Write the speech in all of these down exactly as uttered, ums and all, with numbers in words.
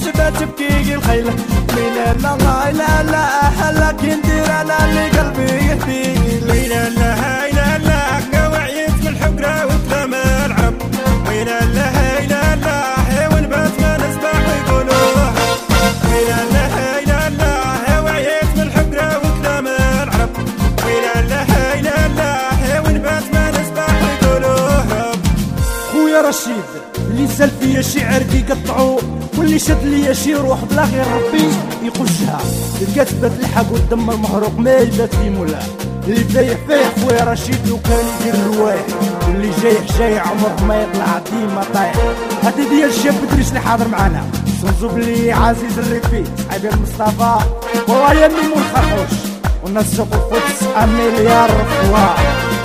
شبه تبكي الخيلة ويلا لا لا لا لكن دير انا اللي قلبي يهدي ويلا لا لا لا وعيت من الحقرة وكلام العرب ويلا لا لا لا ونبات ما نسبح ويقولوها ويلا لا لا لا وعيت من الحقرة وكلام العرب ويلا لا لا لا ونبات ما نسبح ويقولوها. خويا رشيد اللي سال فيا شعر كيقطعو واللي شد ليا شي روح بلا غير ربي يقشها الكاتبة الحق والدم المهروق ما يبات في مولا اللي فايح فايح خويا رشيد لو كان يدير الروايح واللي جايح جايح عمره ما يطلع ديما طايح. هادي ديال الشاب بدريش اللي حاضر معانا سنزو بلي عزيز الريفي عبير مصطفى ورايا ميمون الخرقوش والناس شوفوا فوق تسعة مليار رفواه.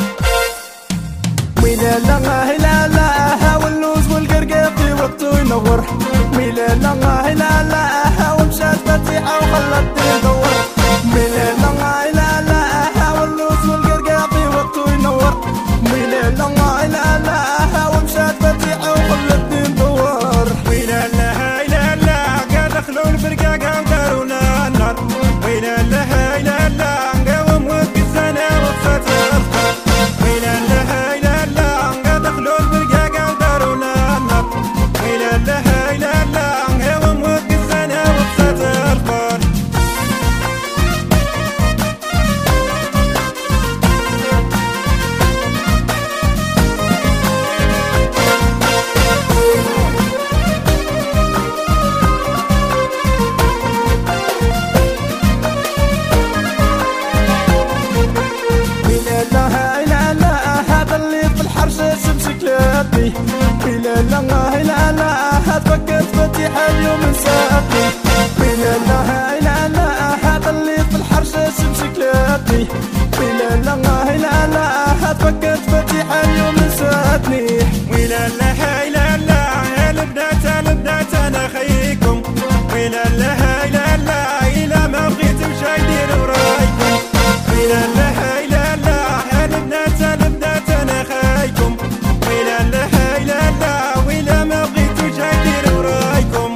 ويلا لا لا لا واللوز والقرقيق في وقته ينور ويلا لا لا لا ومشات فتيحة وخلت تدور ويلا لا لا لا واللوز والقرقيق في وقته ينور ويلا لا لا لا ومشات فتيحة وخلت تدور ويلا لا لا لا قا دخلوا الفرقة ودارونا النار ويلا لا لا لا قاوم وقزنا وقفت الخط ويلا لا لا لا دخلوا الفرقة ودارونا النار ويلا لا لا لا قاوم وقزنا وقفت الخط. ويلا لا لا لا تفكرت فتيحة اليوم نساتني ويلا لا لا لا ضليت في الحرشة شمسك لاتني ويلا لا لا لا تفكرت فتيحة اليوم نساتني ويلا لا لا لا البنات البنات انا خيكم ويلا لا لا لا الى ما بغيت مشى يدير ورايكم ويلا لا لا لا البنات البنات انا خيكم ويلا لا لا لا ويلا ما بغيت مشى يدير ورايكم.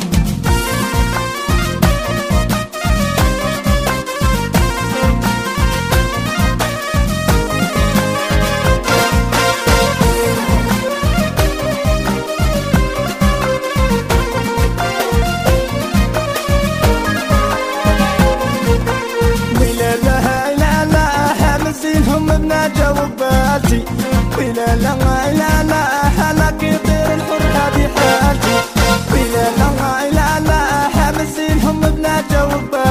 جاوب بالتي ويلا لا لا لا لك يطير الحر هذه حالتي ويلا لا لا لا مسينهم بنا جاوب